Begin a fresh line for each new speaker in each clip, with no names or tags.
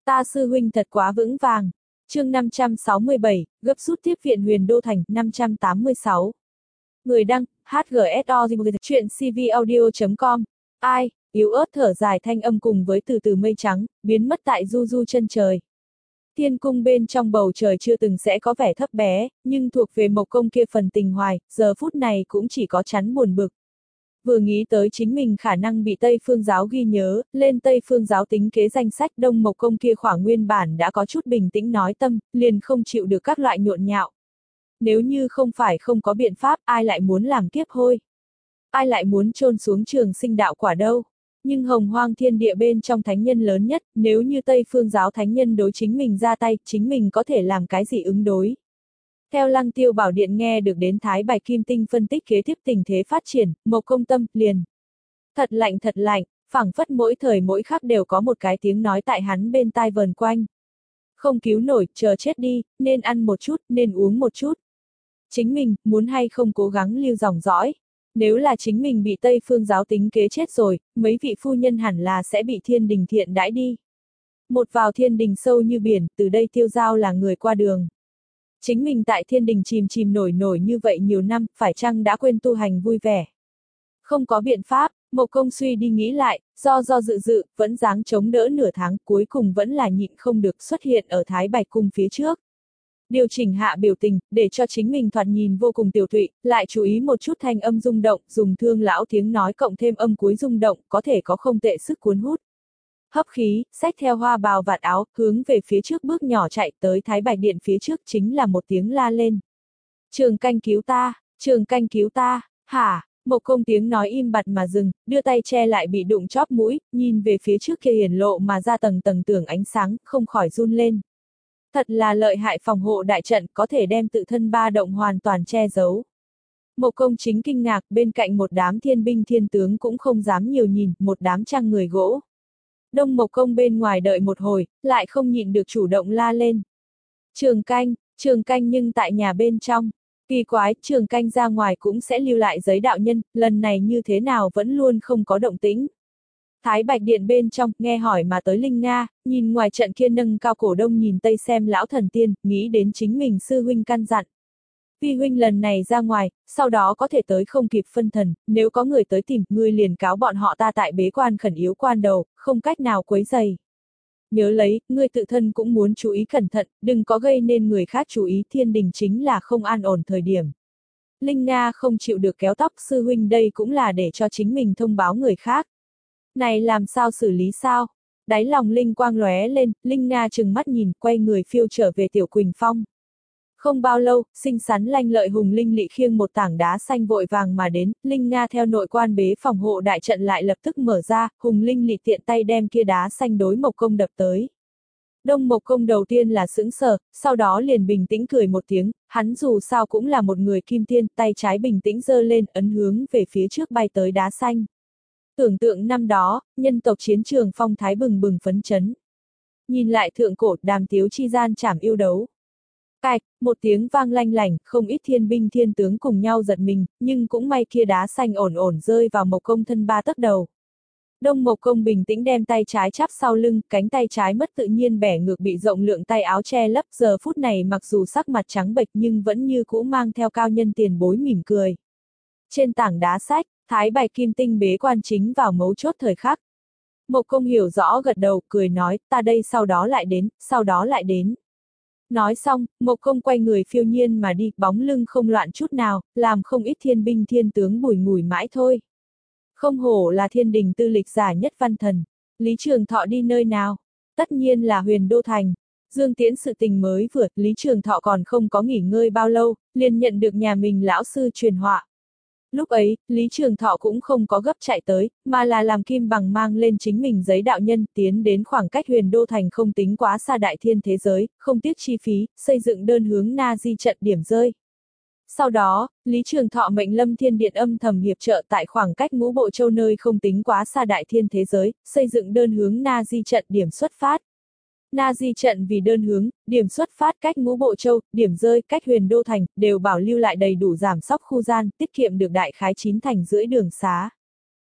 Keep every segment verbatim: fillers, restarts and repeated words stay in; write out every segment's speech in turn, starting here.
Ta sư huynh thật quá vững vàng. Chương năm trăm sáu mươi bảy, gấp rút tiếp viện Huyền Đô Thành, năm trăm tám mươi sáu. Người đăng, hát giê ét o chuyện c v audio chấm com. Ai, yếu ớt thở dài thanh âm cùng với từ từ mây trắng, biến mất tại du du chân trời. Thiên cung bên trong bầu trời chưa từng sẽ có vẻ thấp bé, nhưng thuộc về Mộc Công kia phần tình hoài, giờ phút này cũng chỉ có chắn buồn bực. Vừa nghĩ tới chính mình khả năng bị Tây Phương giáo ghi nhớ, lên Tây Phương giáo tính kế danh sách Đông Mộc Công kia khoảng nguyên bản đã có chút bình tĩnh nói tâm, liền không chịu được các loại nhộn nhạo. Nếu như không phải không có biện pháp, ai lại muốn làm kiếp hôi? Ai lại muốn chôn xuống trường sinh đạo quả đâu? Nhưng hồng hoang thiên địa bên trong thánh nhân lớn nhất, nếu như Tây Phương giáo thánh nhân đối chính mình ra tay, chính mình có thể làm cái gì ứng đối? Theo Lăng Tiêu Bảo Điện nghe được đến Thái Bạch Kim Tinh phân tích kế tiếp tình thế phát triển, Mộc Công tâm, liền. Thật lạnh thật lạnh, phảng phất mỗi thời mỗi khắc đều có một cái tiếng nói tại hắn bên tai vờn quanh. Không cứu nổi, chờ chết đi, nên ăn một chút, nên uống một chút. Chính mình, muốn hay không cố gắng lưu dòng dõi. Nếu là chính mình bị Tây Phương giáo tính kế chết rồi, mấy vị phu nhân hẳn là sẽ bị thiên đình thiện đãi đi. Một vào thiên đình sâu như biển, từ đây tiêu giao là người qua đường. Chính mình tại thiên đình chìm chìm nổi nổi như vậy nhiều năm, phải chăng đã quên tu hành vui vẻ? Không có biện pháp, Mộc Công suy đi nghĩ lại, do do dự dự, vẫn dáng chống đỡ nửa tháng, cuối cùng vẫn là nhịn không được xuất hiện ở Thái Bạch Cung phía trước. Điều chỉnh hạ biểu tình, để cho chính mình thoạt nhìn vô cùng tiểu thụy, lại chú ý một chút thanh âm rung động, dùng thương lão tiếng nói cộng thêm âm cuối rung động, có thể có không tệ sức cuốn hút. Hấp khí, xách theo hoa bào vạt áo, hướng về phía trước bước nhỏ chạy tới Thái Bạch Điện phía trước chính là một tiếng la lên. Trường canh cứu ta, trường canh cứu ta, hả? Mộc Công tiếng nói im bặt mà dừng, đưa tay che lại bị đụng chóp mũi, nhìn về phía trước kia hiển lộ mà ra tầng tầng tường ánh sáng, không khỏi run lên. Thật là lợi hại phòng hộ đại trận có thể đem tự thân ba động hoàn toàn che giấu. Mộc Công chính kinh ngạc, bên cạnh một đám thiên binh thiên tướng cũng không dám nhiều nhìn, một đám trang người gỗ. Đông Mộc Công bên ngoài đợi một hồi, lại không nhịn được chủ động la lên. Trường canh, trường canh nhưng tại nhà bên trong. Kỳ quái, trường canh ra ngoài cũng sẽ lưu lại giấy đạo nhân, lần này như thế nào vẫn luôn không có động tĩnh. Thái Bạch Điện bên trong, nghe hỏi mà tới Linh Nga, nhìn ngoài trận kia nâng cao cổ đông nhìn tây xem lão thần tiên, nghĩ đến chính mình sư huynh căn dặn. Vi huynh lần này ra ngoài, sau đó có thể tới không kịp phân thần, nếu có người tới tìm, ngươi liền cáo bọn họ ta tại bế quan khẩn yếu quan đầu, không cách nào quấy rầy. Nhớ lấy, ngươi tự thân cũng muốn chú ý cẩn thận, đừng có gây nên người khác chú ý, thiên đình chính là không an ổn thời điểm. Linh Nga không chịu được kéo tóc sư huynh, đây cũng là để cho chính mình thông báo người khác. Này làm sao xử lý sao? Đáy lòng Linh quang lóe lên, Linh Nga trừng mắt nhìn, quay người phiêu trở về Tiểu Quỳnh Phong. Không bao lâu, xinh xắn lanh lợi Hùng Linh Lị khiêng một tảng đá xanh vội vàng mà đến, Linh Nga theo nội quan bế phòng hộ đại trận lại lập tức mở ra, Hùng Linh Lị tiện tay đem kia đá xanh đối Mộc Công đập tới. Đông Mộc Công đầu tiên là sững sờ, sau đó liền bình tĩnh cười một tiếng, hắn dù sao cũng là một người kim tiên, tay trái bình tĩnh giơ lên, ấn hướng về phía trước bay tới đá xanh. Tưởng tượng năm đó, nhân tộc chiến trường phong thái bừng bừng phấn chấn. Nhìn lại thượng cổ, đàm tiếu chi gian chảm yêu đấu. Cạch, một tiếng vang lanh lảnh, không ít thiên binh thiên tướng cùng nhau giật mình, nhưng cũng may kia đá xanh ổn ổn rơi vào Mộc Công thân ba tấc đầu. Đông Mộc Công bình tĩnh đem tay trái chắp sau lưng, cánh tay trái mất tự nhiên bẻ ngược bị rộng lượng tay áo che lấp, giờ phút này mặc dù sắc mặt trắng bệch nhưng vẫn như cũ mang theo cao nhân tiền bối mỉm cười. Trên tảng đá sách, Thái Bạch Kim Tinh bế quan chính vào mấu chốt thời khắc. Mộc Công hiểu rõ gật đầu, cười nói, ta đây sau đó lại đến, sau đó lại đến. Nói xong, Mộc Công quay người phiêu nhiên mà đi, bóng lưng không loạn chút nào, làm không ít thiên binh thiên tướng bùi ngùi mãi thôi. Không hổ là thiên đình tư lịch giả nhất văn thần. Lý Trường Thọ đi nơi nào? Tất nhiên là Huyền Đô Thành. Dương Tiễn sự tình mới vượt, Lý Trường Thọ còn không có nghỉ ngơi bao lâu, liền nhận được nhà mình lão sư truyền họa. Lúc ấy, Lý Trường Thọ cũng không có gấp chạy tới, mà là làm kim bằng mang lên chính mình giấy đạo nhân tiến đến khoảng cách Huyền Đô Thành không tính quá xa đại thiên thế giới, không tiếc chi phí, xây dựng đơn hướng na di trận điểm rơi. Sau đó, Lý Trường Thọ mệnh Lâm Thiên Điện âm thầm hiệp trợ tại khoảng cách Ngũ Bộ Châu nơi không tính quá xa đại thiên thế giới, xây dựng đơn hướng na di trận điểm xuất phát. Na di trận vì đơn hướng, điểm xuất phát cách Ngũ Bộ Châu, điểm rơi cách Huyền Đô Thành, đều bảo lưu lại đầy đủ giảm sóc khu gian, tiết kiệm được đại khái chín thành rưỡi đường xá.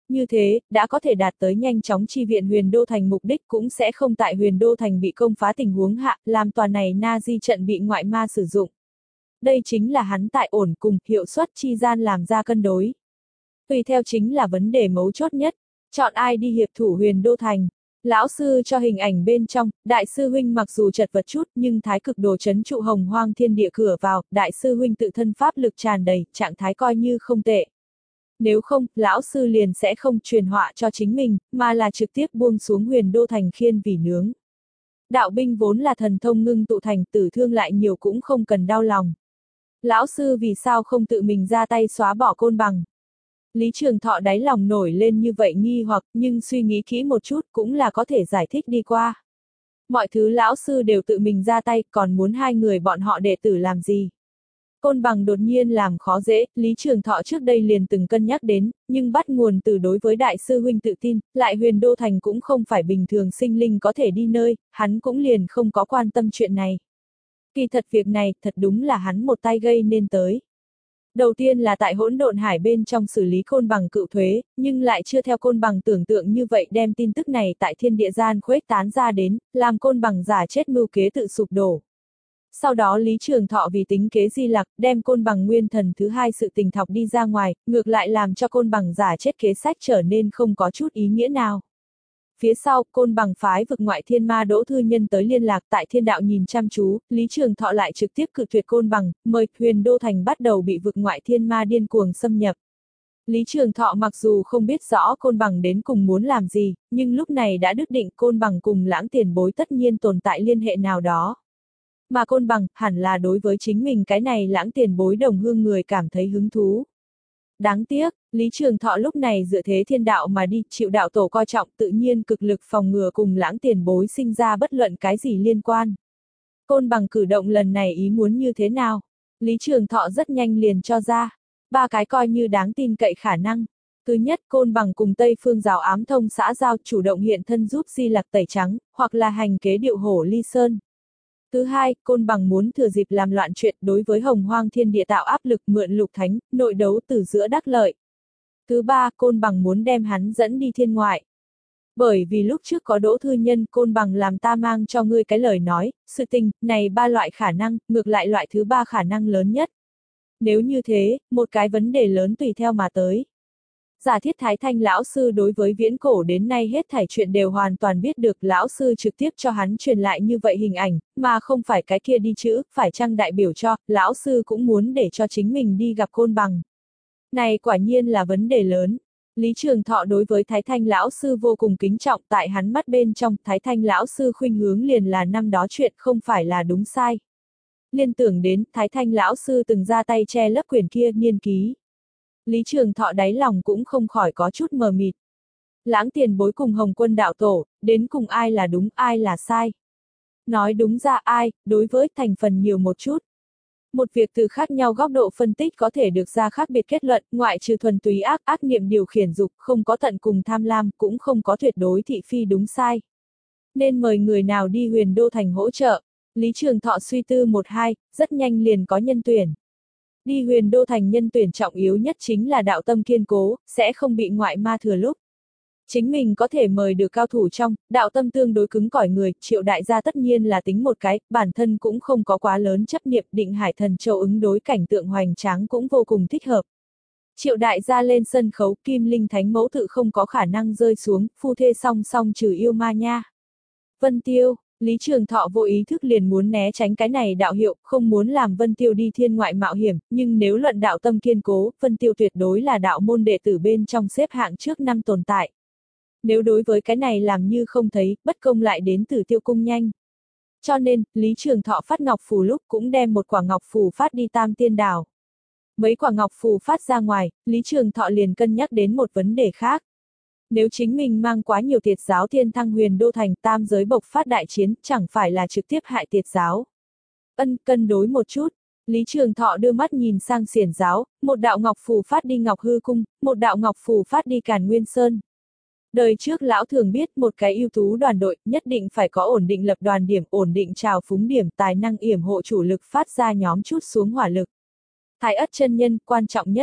Như thế, đã có thể đạt tới nhanh chóng chi viện Huyền Đô Thành, mục đích cũng sẽ không tại Huyền Đô Thành bị công phá tình huống hạ, làm tòa này Nazi trận bị ngoại ma sử dụng. Đây chính là hắn tại ổn cùng hiệu suất chi gian làm ra cân đối. Tùy theo chính là vấn đề mấu chốt nhất, chọn ai đi hiệp thủ Huyền Đô Thành. Lão sư cho hình ảnh bên trong, đại sư huynh mặc dù chật vật chút nhưng thái cực đồ trấn trụ hồng hoang thiên địa cửa vào, đại sư huynh tự thân pháp lực tràn đầy, trạng thái coi như không tệ. Nếu không, lão sư liền sẽ không truyền họa cho chính mình, mà là trực tiếp buông xuống Huyền Đô Thành khiên vì nướng. Đạo binh vốn là thần thông ngưng tụ thành, tử thương lại nhiều cũng không cần đau lòng. Lão sư vì sao không tự mình ra tay xóa bỏ Côn Bằng? Lý Trường Thọ đáy lòng nổi lên như vậy nghi hoặc, nhưng suy nghĩ kỹ một chút cũng là có thể giải thích đi qua. Mọi thứ lão sư đều tự mình ra tay, còn muốn hai người bọn họ đệ tử làm gì? Côn Bằng đột nhiên làm khó dễ, Lý Trường Thọ trước đây liền từng cân nhắc đến, nhưng bắt nguồn từ đối với đại sư huynh tự tin, lại Huyền Đô Thành cũng không phải bình thường sinh linh có thể đi nơi, hắn cũng liền không có quan tâm chuyện này. Kỳ thật việc này, thật đúng là hắn một tay gây nên tới. Đầu tiên là tại hỗn độn hải bên trong xử lý Côn Bằng cựu thuế, nhưng lại chưa theo Côn Bằng tưởng tượng như vậy đem tin tức này tại thiên địa gian khuếch tán ra đến, làm Côn Bằng giả chết mưu kế tự sụp đổ. Sau đó Lý Trường Thọ vì tính kế di lặc, đem Côn Bằng nguyên thần thứ hai sự tình thọc đi ra ngoài, ngược lại làm cho Côn Bằng giả chết kế sách trở nên không có chút ý nghĩa nào. Phía sau, Côn Bằng phái vực ngoại thiên ma Đỗ Thư Nhân tới liên lạc, tại thiên đạo nhìn chăm chú, Lý Trường Thọ lại trực tiếp cự tuyệt Côn Bằng, mời Huyền Đô Thành bắt đầu bị vực ngoại thiên ma điên cuồng xâm nhập. Lý Trường Thọ mặc dù không biết rõ Côn Bằng đến cùng muốn làm gì, nhưng lúc này đã đức định Côn Bằng cùng Lãng Tiền Bối tất nhiên tồn tại liên hệ nào đó. Mà Côn Bằng, hẳn là đối với chính mình cái này Lãng Tiền Bối đồng hương người cảm thấy hứng thú. Đáng tiếc, Lý Trường Thọ lúc này dựa thế thiên đạo mà đi, chịu đạo tổ coi trọng, tự nhiên cực lực phòng ngừa cùng Lãng Tiền Bối sinh ra bất luận cái gì liên quan. Côn Bằng cử động lần này ý muốn như thế nào? Lý Trường Thọ rất nhanh liền cho ra. Ba cái coi như đáng tin cậy khả năng. Thứ nhất, Côn Bằng cùng Tây Phương Giáo ám thông xã giao chủ động hiện thân giúp Di Lặc tẩy trắng, hoặc là hành kế điệu hổ ly sơn. Thứ hai, Côn Bằng muốn thừa dịp làm loạn chuyện đối với hồng hoang thiên địa tạo áp lực mượn lục thánh, nội đấu từ giữa đắc lợi. Thứ ba, Côn Bằng muốn đem hắn dẫn đi thiên ngoại. Bởi vì lúc trước có Đỗ Thư Nhân, Côn Bằng làm ta mang cho ngươi cái lời nói, sự tình, này ba loại khả năng, ngược lại loại thứ ba khả năng lớn nhất. Nếu như thế, một cái vấn đề lớn tùy theo mà tới. Giả thiết Thái Thanh lão sư đối với viễn cổ đến nay hết thảy chuyện đều hoàn toàn biết được, lão sư trực tiếp cho hắn truyền lại như vậy hình ảnh, mà không phải cái kia đi chữ, phải chăng đại biểu cho, lão sư cũng muốn để cho chính mình đi gặp Côn Bằng. Này quả nhiên là vấn đề lớn. Lý Trường Thọ đối với Thái Thanh lão sư vô cùng kính trọng, tại hắn mắt bên trong, Thái Thanh lão sư khuynh hướng liền là năm đó chuyện không phải là đúng sai. Liên tưởng đến, Thái Thanh lão sư từng ra tay che lấp quyển kia niên ký. Lý Trường Thọ đáy lòng cũng không khỏi có chút mờ mịt. Lãng Tiền Bối cùng Hồng Quân đạo tổ, đến cùng ai là đúng, ai là sai. Nói đúng ra ai, đối với thành phần nhiều một chút. Một việc từ khác nhau góc độ phân tích có thể được ra khác biệt kết luận, ngoại trừ thuần túy ác, ác niệm điều khiển dục, không có tận cùng tham lam, cũng không có tuyệt đối thị phi đúng sai. Nên mời người nào đi Huyền Đô Thành hỗ trợ. Lý Trường Thọ suy tư một hai, rất nhanh liền có nhân tuyển. Đi Huyền Đô Thành nhân tuyển trọng yếu nhất chính là đạo tâm kiên cố, sẽ không bị ngoại ma thừa lúc. Chính mình có thể mời được cao thủ trong, đạo tâm tương đối cứng cỏi người, Triệu đại gia tất nhiên là tính một cái, bản thân cũng không có quá lớn chấp niệm, Định Hải Thần Châu ứng đối cảnh tượng hoành tráng cũng vô cùng thích hợp. Triệu đại gia lên sân khấu, Kim Linh Thánh Mẫu tự không có khả năng rơi xuống, phu thê song song trừ yêu ma nha. Vân Tiêu, Lý Trường Thọ vô ý thức liền muốn né tránh cái này đạo hiệu, không muốn làm Vân Tiêu đi thiên ngoại mạo hiểm, nhưng nếu luận đạo tâm kiên cố, Vân Tiêu tuyệt đối là đạo môn đệ tử bên trong xếp hạng trước năm tồn tại. Nếu đối với cái này làm như không thấy, bất công lại đến Tử Tiêu cung nhanh. Cho nên, Lý Trường Thọ phát ngọc phù lúc cũng đem một quả ngọc phù phát đi Tam Tiên Đảo. Mấy quả ngọc phù phát ra ngoài, Lý Trường Thọ liền cân nhắc đến một vấn đề khác. Nếu chính mình mang quá nhiều tiệt giáo thiên thăng Huyền Đô Thành, tam giới bộc phát đại chiến, chẳng phải là trực tiếp hại tiệt giáo. Ân, cân đối một chút. Lý Trường Thọ đưa mắt nhìn sang Xiển giáo, một đạo ngọc phù phát đi Ngọc Hư Cung, một đạo ngọc phù phát đi Càn Nguyên Sơn. Đời trước lão thường biết một cái ưu tú đoàn đội, nhất định phải có ổn định lập đoàn điểm, ổn định trào phúng điểm, tài năng yểm hộ chủ lực phát ra nhóm chút xuống hỏa lực. Thái Ất chân nhân, quan trọng nhất.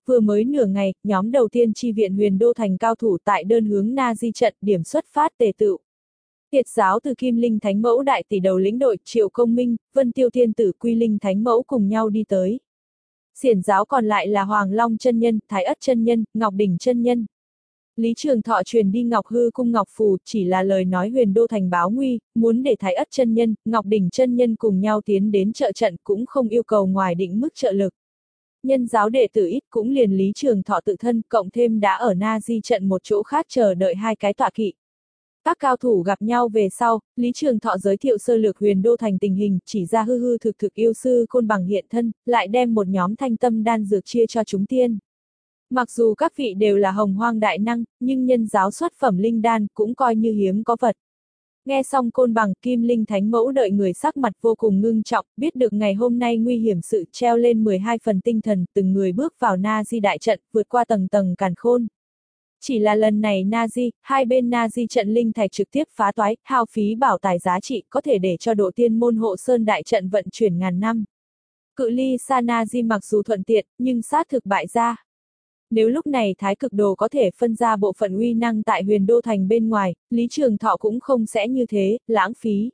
vừa mới nửa ngày, nhóm đầu tiên chi viện Huyền Đô thành cao thủ tại đơn hướng Na Di trận, điểm xuất phát tề tựu. Tiệt giáo từ Kim Linh Thánh Mẫu đại tỷ đầu lĩnh đội, Triệu Công Minh, Vân Tiêu Thiên Tử, Quy Linh Thánh Mẫu cùng nhau đi tới. Xiển giáo còn lại là Hoàng Long chân nhân, Thái Ất chân nhân, Ngọc Đỉnh chân nhân. Lý Trường Thọ truyền đi Ngọc Hư cung Ngọc Phù, chỉ là lời nói Huyền Đô thành báo nguy, muốn để Thái Ất chân nhân, Ngọc Đỉnh chân nhân cùng nhau tiến đến trợ trận, cũng không yêu cầu ngoài định mức trợ lực. Nhân giáo đệ tử ít, cũng liền Lý Trường Thọ tự thân, cộng thêm đã ở Na Di trận một chỗ khác chờ đợi hai cái tọa kỵ. Các cao thủ gặp nhau về sau, Lý Trường Thọ giới thiệu sơ lược Huyền Đô thành tình hình, chỉ ra hư hư thực thực yêu sư Côn Bằng hiện thân, lại đem một nhóm thanh tâm đan dược chia cho chúng tiên. Mặc dù các vị đều là hồng hoang đại năng, nhưng nhân giáo xuất phẩm linh đan cũng coi như hiếm có vật. Nghe xong Côn Bằng, Kim Linh Thánh Mẫu đợi người sắc mặt vô cùng ngưng trọng, biết được ngày hôm nay nguy hiểm sự, treo lên mười hai phần tinh thần, từng người bước vào Na Di đại trận, vượt qua tầng tầng càn khôn. Chỉ là lần này Na Di, hai bên Na Di trận linh thạch trực tiếp phá toái, hao phí bảo tài giá trị, có thể để cho độ tiên môn hộ sơn đại trận vận chuyển ngàn năm. Cự ly xa Na Di mặc dù thuận tiện, nhưng sát thực bại gia. Nếu lúc này Thái Cực Đồ có thể phân ra bộ phận uy năng tại Huyền Đô thành bên ngoài, Lý Trường Thọ cũng không sẽ như thế, lãng phí.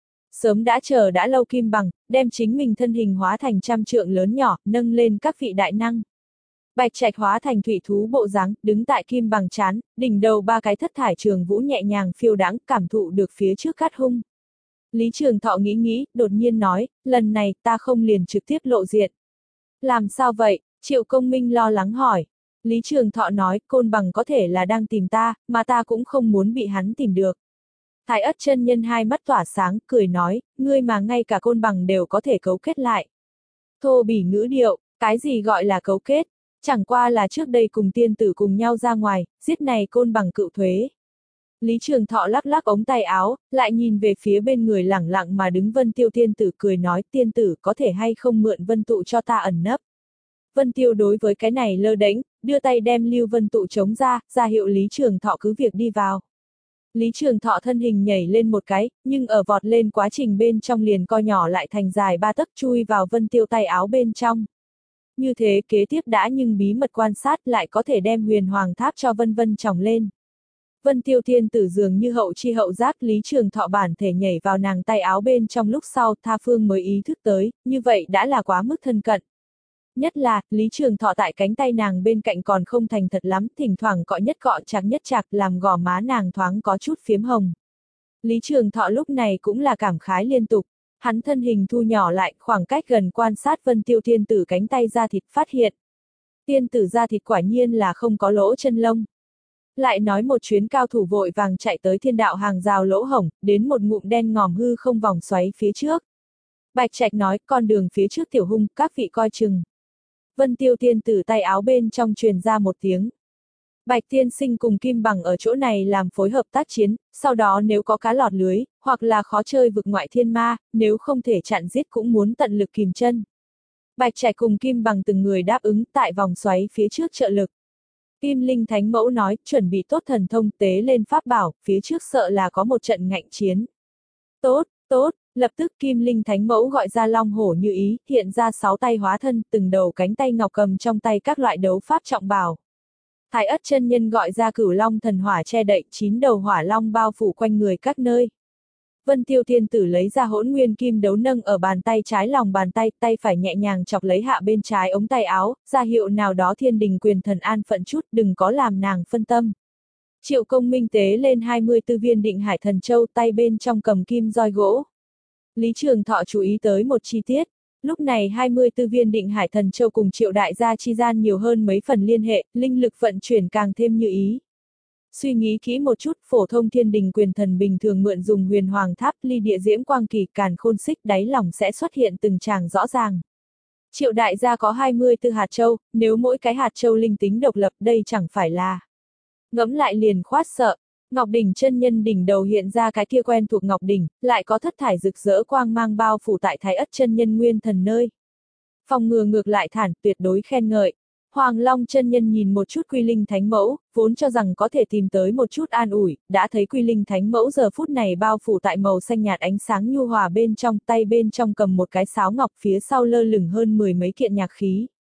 Sớm đã chờ đã lâu Kim Bằng, đem chính mình thân hình hóa thành trăm trượng lớn nhỏ, nâng lên các vị đại năng. Bạch Trạch hóa thành thủy thú bộ dáng, đứng tại Kim Bằng trán, đỉnh đầu ba cái thất thải trường vũ nhẹ nhàng phiêu đãng, cảm thụ được phía trước cát hung. Lý Trường Thọ nghĩ nghĩ, đột nhiên nói, lần này ta không liền trực tiếp lộ diện. Làm sao vậy? Triệu Công Minh lo lắng hỏi. Lý Trường Thọ nói, Côn Bằng có thể là đang tìm ta, mà ta cũng không muốn bị hắn tìm được. Thái Ất chân nhân hai mắt tỏa sáng, cười nói, ngươi mà ngay cả Côn Bằng đều có thể cấu kết lại. Thô bỉ ngữ điệu, cái gì gọi là cấu kết? Chẳng qua là trước đây cùng tiên tử cùng nhau ra ngoài, giết này Côn Bằng cựu thuế. Lý Trường Thọ lắc lắc ống tay áo, lại nhìn về phía bên người lẳng lặng mà đứng Vân Tiêu tiên tử cười nói, tiên tử có thể hay không mượn Vân Tụ cho ta ẩn nấp. Vân Tiêu đối với cái này lơ đễnh, đưa tay đem Lưu Vân Tụ chống ra, ra hiệu Lý Trường Thọ cứ việc đi vào. Lý Trường Thọ thân hình nhảy lên một cái, nhưng ở vọt lên quá trình bên trong liền co nhỏ lại thành dài ba tấc chui vào Vân Tiêu tay áo bên trong. Như thế kế tiếp đã nhưng bí mật quan sát lại có thể đem huyền hoàng tháp cho vân vân tròng lên. Vân Tiêu thiên tử dường như hậu chi hậu giác, Lý Trường Thọ bản thể nhảy vào nàng tay áo bên trong lúc sau tha phương mới ý thức tới, như vậy đã là quá mức thân cận. Nhất là, Lý Trường Thọ tại cánh tay nàng bên cạnh còn không thành thật lắm, thỉnh thoảng cọ nhất cọ chạc nhất chạc làm gò má nàng thoáng có chút phiếm hồng. Lý Trường Thọ lúc này cũng là cảm khái liên tục, hắn thân hình thu nhỏ lại, khoảng cách gần quan sát Vân Tiêu thiên tử cánh tay da thịt phát hiện. Tiên tử da thịt quả nhiên là không có lỗ chân lông. Lại nói một chuyến cao thủ vội vàng chạy tới thiên đạo hàng rào lỗ hổng, đến một ngụm đen ngòm hư không vòng xoáy phía trước. Bạch Trạch nói, con đường phía trước tiểu hung, các vị coi chừng. Vân Tiêu tiên tử tay áo bên trong truyền ra một tiếng. Bạch tiên sinh cùng Kim Bằng ở chỗ này làm phối hợp tác chiến, sau đó nếu có cá lọt lưới, hoặc là khó chơi vực ngoại thiên ma, nếu không thể chặn giết cũng muốn tận lực kìm chân. Bạch Trạch cùng Kim Bằng từng người đáp ứng tại vòng xoáy phía trước trợ lực. Kim Linh Thánh Mẫu nói, chuẩn bị tốt thần thông tế lên pháp bảo, phía trước sợ là có một trận ngạnh chiến. Tốt, tốt, lập tức Kim Linh Thánh Mẫu gọi ra long hổ như ý, hiện ra sáu tay hóa thân, từng đầu cánh tay ngọc cầm trong tay các loại đấu pháp trọng bảo. Thái Ất chân nhân gọi ra cửu long thần hỏa che đậy, chín đầu hỏa long bao phủ quanh người các nơi. Vân Tiêu thiên tử lấy ra hỗn nguyên kim đấu nâng ở bàn tay trái lòng bàn tay, tay phải nhẹ nhàng chọc lấy hạ bên trái ống tay áo, ra hiệu nào đó thiên đình quyền thần an phận chút, đừng có làm nàng phân tâm. Triệu Công Minh tế lên hai mươi tư viên định hải thần châu, tay bên trong cầm kim roi gỗ. Lý Trường Thọ chú ý tới một chi tiết, lúc này hai mươi tư viên định hải thần châu cùng Triệu đại gia chi gian nhiều hơn mấy phần liên hệ, linh lực vận chuyển càng thêm như ý. Suy nghĩ kỹ một chút, phổ thông thiên đình quyền thần bình thường mượn dùng huyền hoàng tháp ly địa diễm quang kỳ càn khôn xích đáy lòng sẽ xuất hiện từng tràng rõ ràng. Triệu đại gia có hai mươi tư hạt châu, nếu mỗi cái hạt châu linh tính độc lập đây chẳng phải là. Ngẫm lại liền khoát sợ, Ngọc Đỉnh chân nhân đỉnh đầu hiện ra cái kia quen thuộc Ngọc Đỉnh, lại có thất thải rực rỡ quang mang bao phủ tại Thái Ất chân nhân nguyên thần nơi. Phòng ngừa ngược lại thản, tuyệt đối khen ngợi. Hoàng Long chân nhân nhìn một chút Quy Linh Thánh Mẫu, vốn cho rằng có thể tìm tới một chút an ủi, đã thấy Quy Linh Thánh Mẫu giờ phút này bao phủ tại màu xanh nhạt ánh sáng nhu hòa bên trong, tay bên trong cầm một cái sáo ngọc, phía sau lơ lửng hơn mười mấy kiện nhạc khí.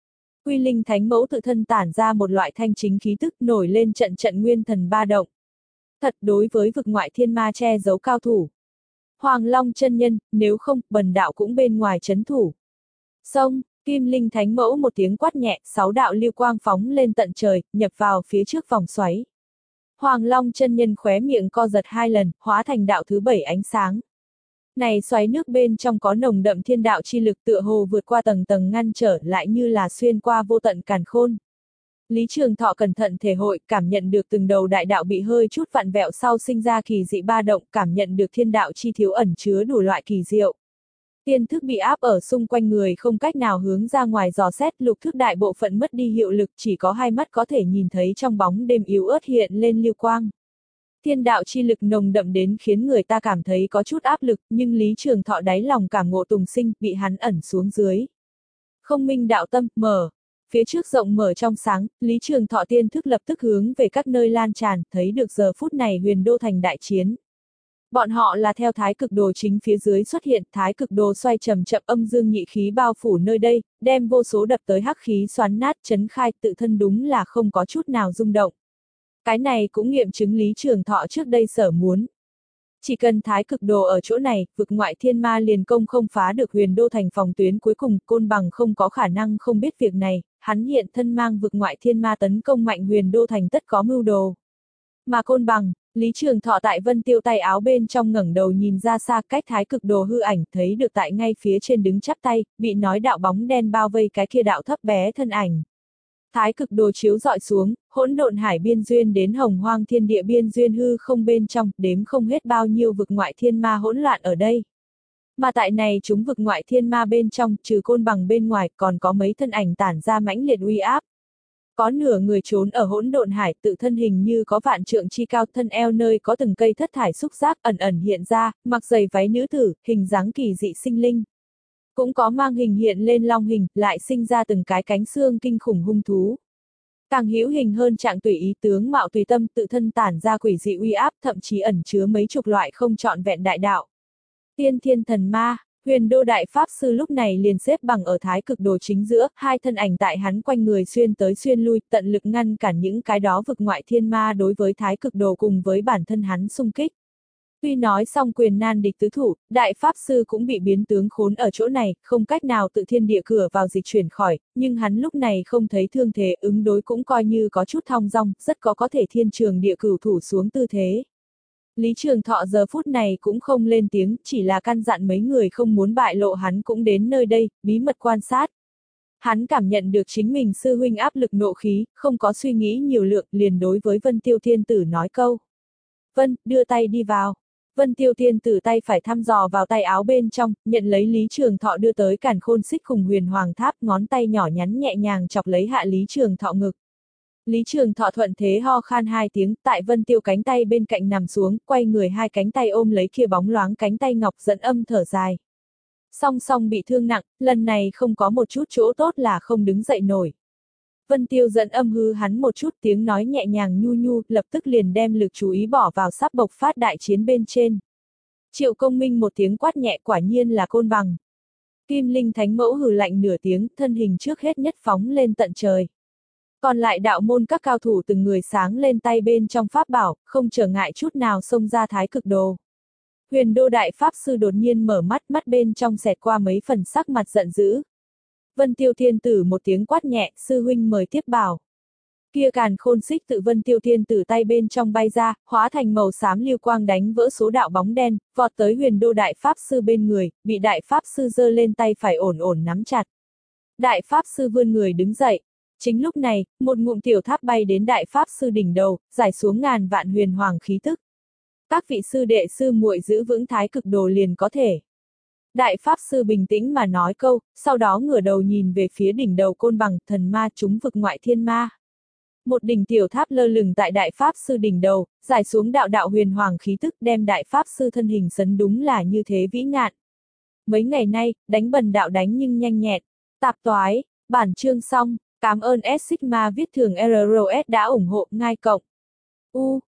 Quy Linh Thánh Mẫu tự thân tản ra một loại thanh chính khí tức nổi lên trận trận nguyên thần ba động. Thật đối với vực ngoại thiên ma che giấu cao thủ. Hoàng Long chân nhân, nếu không, bần đạo cũng bên ngoài chấn thủ. Xông, Kim Linh Thánh Mẫu một tiếng quát nhẹ, sáu đạo lưu quang phóng lên tận trời, nhập vào phía trước vòng xoáy. Hoàng Long chân nhân khóe miệng co giật hai lần, hóa thành đạo thứ bảy ánh sáng. Này xoáy nước bên trong có nồng đậm thiên đạo chi lực tựa hồ vượt qua tầng tầng ngăn trở lại như là xuyên qua vô tận càn khôn. Lý Trường Thọ cẩn thận thể hội, cảm nhận được từng đầu đại đạo bị hơi chút vặn vẹo sau sinh ra kỳ dị ba động, cảm nhận được thiên đạo chi thiếu ẩn chứa đủ loại kỳ diệu. Tiên thức bị áp ở xung quanh người không cách nào hướng ra ngoài dò xét, lục thức đại bộ phận mất đi hiệu lực, chỉ có hai mắt có thể nhìn thấy trong bóng đêm yếu ớt hiện lên lưu quang. Thiên đạo chi lực nồng đậm đến khiến người ta cảm thấy có chút áp lực, nhưng Lý Trường Thọ đáy lòng cảm ngộ tùng sinh, bị hắn ẩn xuống dưới. Không minh đạo tâm, mở. Phía trước rộng mở trong sáng, Lý Trường Thọ tiên thức lập tức hướng về các nơi lan tràn, thấy được giờ phút này Huyền Đô thành đại chiến. Bọn họ là theo thái cực đồ chính phía dưới xuất hiện, thái cực đồ xoay chậm chậm âm dương nhị khí bao phủ nơi đây, đem vô số đập tới hắc khí xoắn nát chấn khai, tự thân đúng là không có chút nào rung động. Cái này cũng nghiệm chứng Lý Trường Thọ trước đây sở muốn. Chỉ cần thái cực đồ ở chỗ này, vực ngoại thiên ma liền công không phá được Huyền Đô thành phòng tuyến cuối cùng, Côn Bằng không có khả năng không biết việc này, hắn hiện thân mang vực ngoại thiên ma tấn công mạnh Huyền Đô thành tất có mưu đồ. Mà Côn Bằng, Lý Trường Thọ tại Vân Tiêu tay áo bên trong ngẩng đầu nhìn ra xa cách thái cực đồ hư ảnh, thấy được tại ngay phía trên đứng chắp tay, bị nói đạo bóng đen bao vây cái kia đạo thấp bé thân ảnh. Thái cực đồ chiếu dọi xuống, hỗn độn hải biên duyên đến hồng hoang thiên địa biên duyên hư không bên trong, đếm không hết bao nhiêu vực ngoại thiên ma hỗn loạn ở đây. Mà tại này chúng vực ngoại thiên ma bên trong, trừ Côn Bằng bên ngoài, còn có mấy thân ảnh tản ra mãnh liệt uy áp. Có nửa người trốn ở hỗn độn hải, tự thân hình như có vạn trượng chi cao, thân eo nơi có từng cây thất thải xúc giác ẩn ẩn hiện ra, mặc giày váy nữ tử, hình dáng kỳ dị sinh linh. Cũng có mang hình hiện lên long hình, lại sinh ra từng cái cánh xương kinh khủng hung thú. Càng hữu hình hơn trạng tùy ý tướng mạo tùy tâm, tự thân tản ra quỷ dị uy áp, thậm chí ẩn chứa mấy chục loại không trọn vẹn đại đạo. Tiên thiên thần ma, Huyền Đô đại pháp sư lúc này liền xếp bằng ở thái cực đồ chính giữa, hai thân ảnh tại hắn quanh người xuyên tới xuyên lui, tận lực ngăn cản những cái đó vực ngoại thiên ma đối với thái cực đồ cùng với bản thân hắn xung kích. Tuy nói xong quyền nan địch tứ thủ, đại pháp sư cũng bị biến tướng khốn ở chỗ này, không cách nào tự thiên địa cửa vào dịch chuyển khỏi, nhưng hắn lúc này không thấy thương thế, ứng đối cũng coi như có chút thong dong, rất có có thể thiên trường địa cửu thủ xuống tư thế. Lý Trường Thọ giờ phút này cũng không lên tiếng, chỉ là căn dặn mấy người không muốn bại lộ hắn cũng đến nơi đây, bí mật quan sát. Hắn cảm nhận được chính mình sư huynh áp lực nộ khí, không có suy nghĩ nhiều lượng, liền đối với Vân Tiêu Thiên Tử nói câu. Vân, đưa tay đi vào. Vân Tiêu Thiên Tử tay phải thăm dò vào tay áo bên trong, nhận lấy Lý Trường Thọ đưa tới càn khôn xích cùng huyền hoàng tháp, ngón tay nhỏ nhắn nhẹ nhàng chọc lấy hạ Lý Trường Thọ ngực. Lý Trường Thọ thuận thế ho khan hai tiếng, tại Vân Tiêu cánh tay bên cạnh nằm xuống, quay người hai cánh tay ôm lấy kia bóng loáng cánh tay ngọc dẫn âm thở dài. Song song bị thương nặng, lần này không có một chút chỗ tốt là không đứng dậy nổi. Vân Tiêu dẫn âm hư hắn một chút, tiếng nói nhẹ nhàng nhu nhu, lập tức liền đem lực chú ý bỏ vào sắp bộc phát đại chiến bên trên. Triệu Công Minh một tiếng quát nhẹ, quả nhiên là Côn Bằng. Kim Linh Thánh Mẫu hừ lạnh nửa tiếng, thân hình trước hết nhất phóng lên tận trời. Còn lại đạo môn các cao thủ từng người sáng lên tay bên trong pháp bảo, không trở ngại chút nào xông ra thái cực đồ. Huyền Đô đại pháp sư đột nhiên mở mắt, mắt bên trong xẹt qua mấy phần sắc mặt giận dữ. Vân Tiêu Thiên Tử một tiếng quát nhẹ, sư huynh mời tiếp bảo. Kia càn khôn xích tự Vân Tiêu Thiên Tử tay bên trong bay ra, hóa thành màu xám lưu quang đánh vỡ số đạo bóng đen, vọt tới Huyền Đô đại pháp sư bên người, bị đại pháp sư giơ lên tay phải ổn ổn nắm chặt. Đại pháp sư vươn người đứng dậy. Chính lúc này, một ngụm tiểu tháp bay đến đại pháp sư đỉnh đầu, giải xuống ngàn vạn huyền hoàng khí tức. Các vị sư đệ sư muội giữ vững thái cực đồ liền có thể. Đại pháp sư bình tĩnh mà nói câu, sau đó ngửa đầu nhìn về phía đỉnh đầu Côn Bằng, thần ma chúng vực ngoại thiên ma. Một đỉnh tiểu tháp lơ lửng tại đại pháp sư đỉnh đầu, giải xuống đạo đạo huyền hoàng khí tức, đem đại pháp sư thân hình sấn đúng là như thế vĩ ngạn. Mấy ngày nay, đánh bần đạo đánh nhưng nhanh nhẹn. Tạp toái, bản chương xong. Cảm ơn S Sigma viết thường R R S đã ủng hộ, ngai cộng. U